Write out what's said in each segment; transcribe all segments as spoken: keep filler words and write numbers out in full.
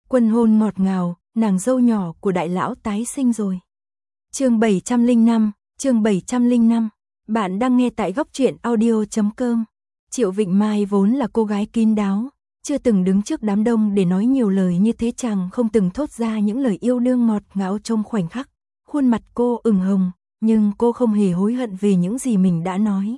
Quân hôn ngọt ngào, nàng dâu nhỏ của đại lão tái sinh rồi. Chương bảy trăm lẻ năm, chương bảy trăm lẻ năm. Bạn đang nghe tại góc truyện audio chấm com. Triệu Vịnh Mai vốn là cô gái kín đáo, chưa từng đứng trước đám đông để nói nhiều lời như thế, chàng không từng thốt ra những lời yêu đương ngọt ngào trong khoảnh khắc. Khuôn mặt cô ửng hồng, nhưng cô không hề hối hận về những gì mình đã nói.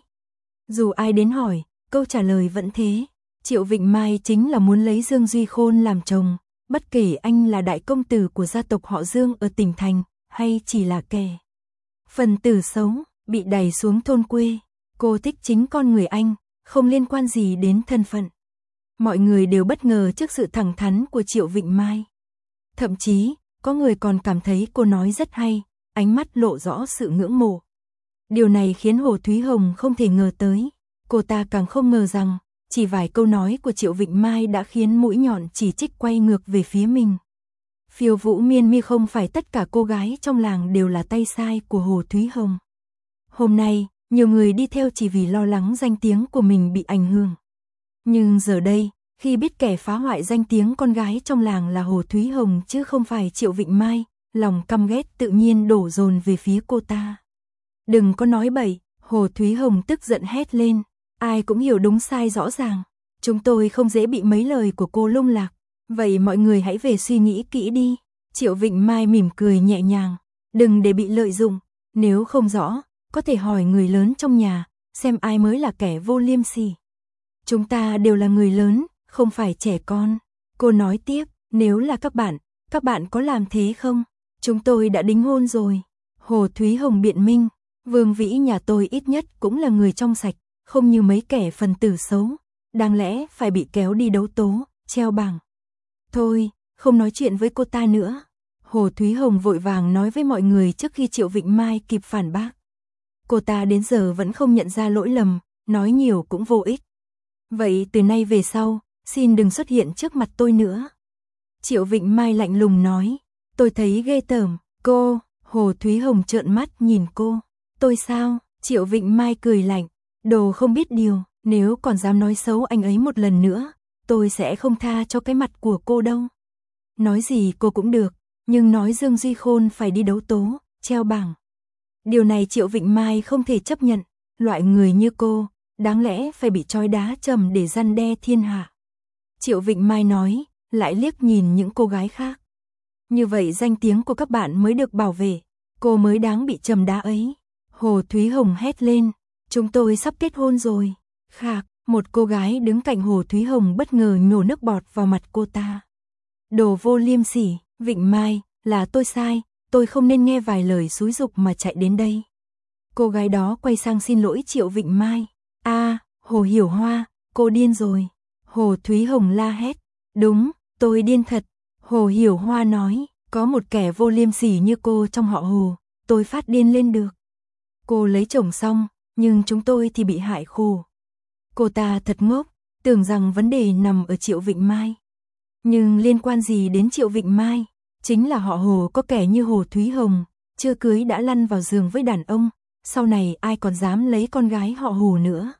Dù ai đến hỏi, câu trả lời vẫn thế. Triệu Vịnh Mai chính là muốn lấy Dương Duy Khôn làm chồng, bất kể anh là đại công tử của gia tộc họ Dương ở tỉnh thành, hay chỉ là kẻ phần tử xấu, bị đày xuống thôn quê. Cô thích chính con người anh, không liên quan gì đến thân phận. Mọi người đều bất ngờ trước sự thẳng thắn của Triệu Vịnh Mai. Thậm chí, có người còn cảm thấy cô nói rất hay, ánh mắt lộ rõ sự ngưỡng mộ. Điều này khiến Hồ Thúy Hồng không thể ngờ tới. Cô ta càng không ngờ rằng, chỉ vài câu nói của Triệu Vịnh Mai đã khiến mũi nhọn chỉ trích quay ngược về phía mình. Phiêu Vũ Miên Mi không phải tất cả cô gái trong làng đều là tay sai của Hồ Thúy Hồng. Hôm nay, nhiều người đi theo chỉ vì lo lắng danh tiếng của mình bị ảnh hưởng. Nhưng giờ đây, khi biết kẻ phá hoại danh tiếng con gái trong làng là Hồ Thúy Hồng chứ không phải Triệu Vịnh Mai, lòng căm ghét tự nhiên đổ dồn về phía cô ta. Đừng có nói bậy, Hồ Thúy Hồng tức giận hét lên. Ai cũng hiểu đúng sai rõ ràng. Chúng tôi không dễ bị mấy lời của cô lung lạc. Vậy mọi người hãy về suy nghĩ kỹ đi. Triệu Vịnh Mai mỉm cười nhẹ nhàng. Đừng để bị lợi dụng. Nếu không rõ, có thể hỏi người lớn trong nhà, xem ai mới là kẻ vô liêm sỉ. Chúng ta đều là người lớn, không phải trẻ con. Cô nói tiếp, nếu là các bạn, các bạn có làm thế không? Chúng tôi đã đính hôn rồi. Hồ Thúy Hồng biện minh. Vương Vĩ nhà tôi ít nhất cũng là người trong sạch, không như mấy kẻ phần tử xấu, đáng lẽ phải bị kéo đi đấu tố, treo bảng. Thôi, không nói chuyện với cô ta nữa. Hồ Thúy Hồng vội vàng nói với mọi người trước khi Triệu Vịnh Mai kịp phản bác. Cô ta đến giờ vẫn không nhận ra lỗi lầm, nói nhiều cũng vô ích. Vậy từ nay về sau, xin đừng xuất hiện trước mặt tôi nữa. Triệu Vịnh Mai lạnh lùng nói, tôi thấy ghê tởm. Cô, Hồ Thúy Hồng trợn mắt nhìn cô. Tôi sao? Triệu Vịnh Mai cười lạnh. Đồ không biết điều, nếu còn dám nói xấu anh ấy một lần nữa, tôi sẽ không tha cho cái mặt của cô đâu. Nói gì cô cũng được, nhưng nói Dương Duy Khôn phải đi đấu tố, treo bảng. Điều này Triệu Vịnh Mai không thể chấp nhận, loại người như cô, đáng lẽ phải bị trói đá trầm để răn đe thiên hạ. Triệu Vịnh Mai nói, lại liếc nhìn những cô gái khác. Như vậy danh tiếng của các bạn mới được bảo vệ, cô mới đáng bị trầm đá ấy. Hồ Thúy Hồng hét lên. Chúng tôi sắp kết hôn rồi. Khạc, một cô gái đứng cạnh Hồ Thúy Hồng bất ngờ nhổ nước bọt vào mặt cô ta. Đồ vô liêm sỉ, Vịnh Mai, là tôi sai, tôi không nên nghe vài lời xúi giục mà chạy đến đây. Cô gái đó quay sang xin lỗi Triệu Vịnh Mai. A, à, Hồ Hiểu Hoa, cô điên rồi. Hồ Thúy Hồng la hét. Đúng, tôi điên thật. Hồ Hiểu Hoa nói, có một kẻ vô liêm sỉ như cô trong họ Hồ, tôi phát điên lên được. Cô lấy chồng xong, nhưng chúng tôi thì bị hại khổ. Cô ta thật ngốc, tưởng rằng vấn đề nằm ở Triệu Vịnh Mai. Nhưng liên quan gì đến Triệu Vịnh Mai? Chính là họ Hồ có kẻ như Hồ Thúy Hồng, chưa cưới đã lăn vào giường với đàn ông, sau này ai còn dám lấy con gái họ Hồ nữa.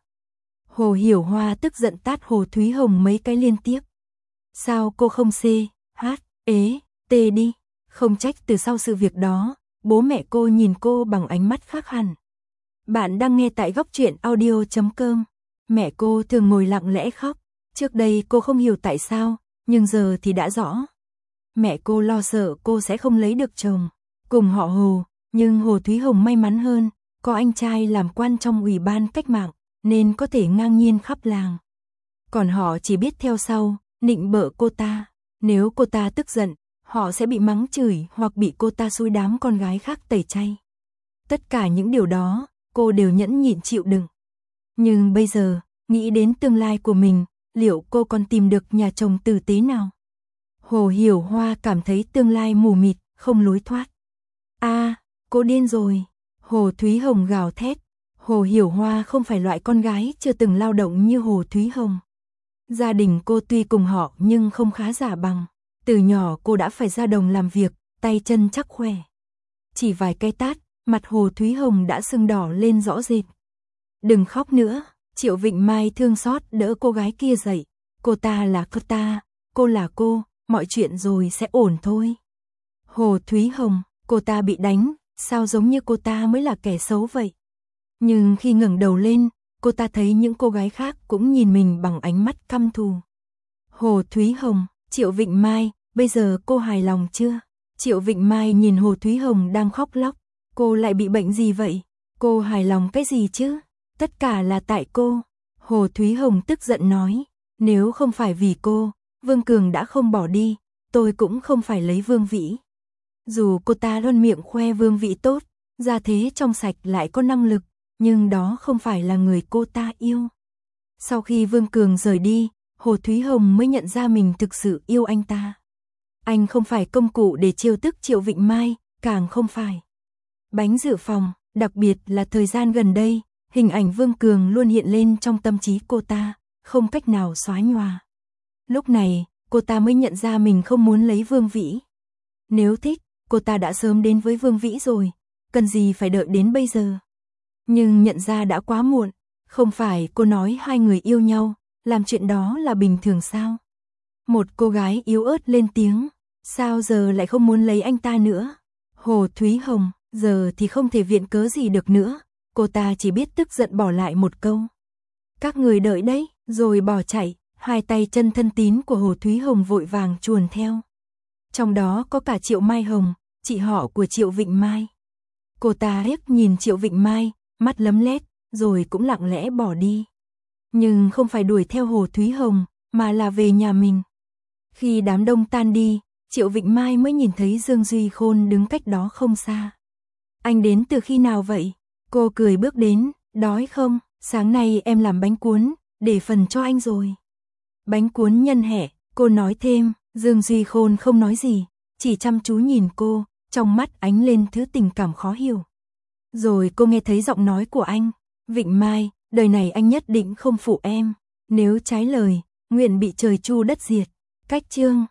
Hồ Hiểu Hoa tức giận tát Hồ Thúy Hồng mấy cái liên tiếp. Sao cô không C, H, ế, T đi? Không trách từ sau sự việc đó, bố mẹ cô nhìn cô bằng ánh mắt khác hẳn. Bạn đang nghe tại góc truyện audio chấm com. Mẹ cô thường ngồi lặng lẽ khóc. Trước đây cô không hiểu tại sao, nhưng giờ thì đã rõ. Mẹ cô lo sợ cô sẽ không lấy được chồng cùng họ Hồ, nhưng Hồ Thúy Hồng may mắn hơn, có anh trai làm quan trong ủy ban cách mạng, nên có thể ngang nhiên khắp làng. Còn họ chỉ biết theo sau, nịnh bợ cô ta. Nếu cô ta tức giận, họ sẽ bị mắng chửi hoặc bị cô ta xúi đám con gái khác tẩy chay. Tất cả những điều đó, cô đều nhẫn nhịn chịu đựng. Nhưng bây giờ, nghĩ đến tương lai của mình, liệu cô còn tìm được nhà chồng tử tế nào? Hồ Hiểu Hoa cảm thấy tương lai mù mịt, không lối thoát. A, à, cô điên rồi. Hồ Thúy Hồng gào thét. Hồ Hiểu Hoa không phải loại con gái chưa từng lao động như Hồ Thúy Hồng. Gia đình cô tuy cùng họ nhưng không khá giả bằng. Từ nhỏ cô đã phải ra đồng làm việc, tay chân chắc khỏe. Chỉ vài cái tát, mặt Hồ Thúy Hồng đã sưng đỏ lên rõ rệt. Đừng khóc nữa, Triệu Vịnh Mai thương xót đỡ cô gái kia dậy. Cô ta là cô ta, cô là cô, mọi chuyện rồi sẽ ổn thôi. Hồ Thúy Hồng, cô ta bị đánh, sao giống như cô ta mới là kẻ xấu vậy? Nhưng khi ngẩng đầu lên, cô ta thấy những cô gái khác cũng nhìn mình bằng ánh mắt căm thù. Hồ Thúy Hồng, Triệu Vịnh Mai, bây giờ cô hài lòng chưa? Triệu Vịnh Mai nhìn Hồ Thúy Hồng đang khóc lóc, cô lại bị bệnh gì vậy? Cô hài lòng cái gì chứ? Tất cả là tại cô. Hồ Thúy Hồng tức giận nói, nếu không phải vì cô, Vương Cường đã không bỏ đi, tôi cũng không phải lấy Vương Vĩ. Dù cô ta luôn miệng khoe Vương Vĩ tốt, gia thế trong sạch lại có năng lực, nhưng đó không phải là người cô ta yêu. Sau khi Vương Cường rời đi, Hồ Thúy Hồng mới nhận ra mình thực sự yêu anh ta. Anh không phải công cụ để trêu tức Triệu Vịnh Mai, càng không phải bánh dự phòng, đặc biệt là thời gian gần đây, hình ảnh Vương Cường luôn hiện lên trong tâm trí cô ta, không cách nào xóa nhòa. Lúc này, cô ta mới nhận ra mình không muốn lấy Vương Vĩ. Nếu thích, cô ta đã sớm đến với Vương Vĩ rồi, cần gì phải đợi đến bây giờ. Nhưng nhận ra đã quá muộn, không phải cô nói hai người yêu nhau, làm chuyện đó là bình thường sao? Một cô gái yếu ớt lên tiếng, sao giờ lại không muốn lấy anh ta nữa? Hồ Thúy Hồng, giờ thì không thể viện cớ gì được nữa, cô ta chỉ biết tức giận bỏ lại một câu. Các người đợi đấy, rồi bỏ chạy, hai tay chân thân tín của Hồ Thúy Hồng vội vàng chuồn theo. Trong đó có cả Triệu Mai Hồng, chị họ của Triệu Vịnh Mai. Cô ta liếc nhìn Triệu Vịnh Mai, mắt lấm lét, rồi cũng lặng lẽ bỏ đi. Nhưng không phải đuổi theo Hồ Thúy Hồng, mà là về nhà mình. Khi đám đông tan đi, Triệu Vịnh Mai mới nhìn thấy Dương Duy Khôn đứng cách đó không xa. Anh đến từ khi nào vậy? Cô cười bước đến, đói không? Sáng nay em làm bánh cuốn, để phần cho anh rồi. Bánh cuốn nhân hẹ, cô nói thêm. Dương Duy Khôn không nói gì, chỉ chăm chú nhìn cô, trong mắt ánh lên thứ tình cảm khó hiểu. Rồi cô nghe thấy giọng nói của anh, Vịnh Mai, đời này anh nhất định không phụ em, nếu trái lời, nguyện bị trời chu đất diệt. Cách chương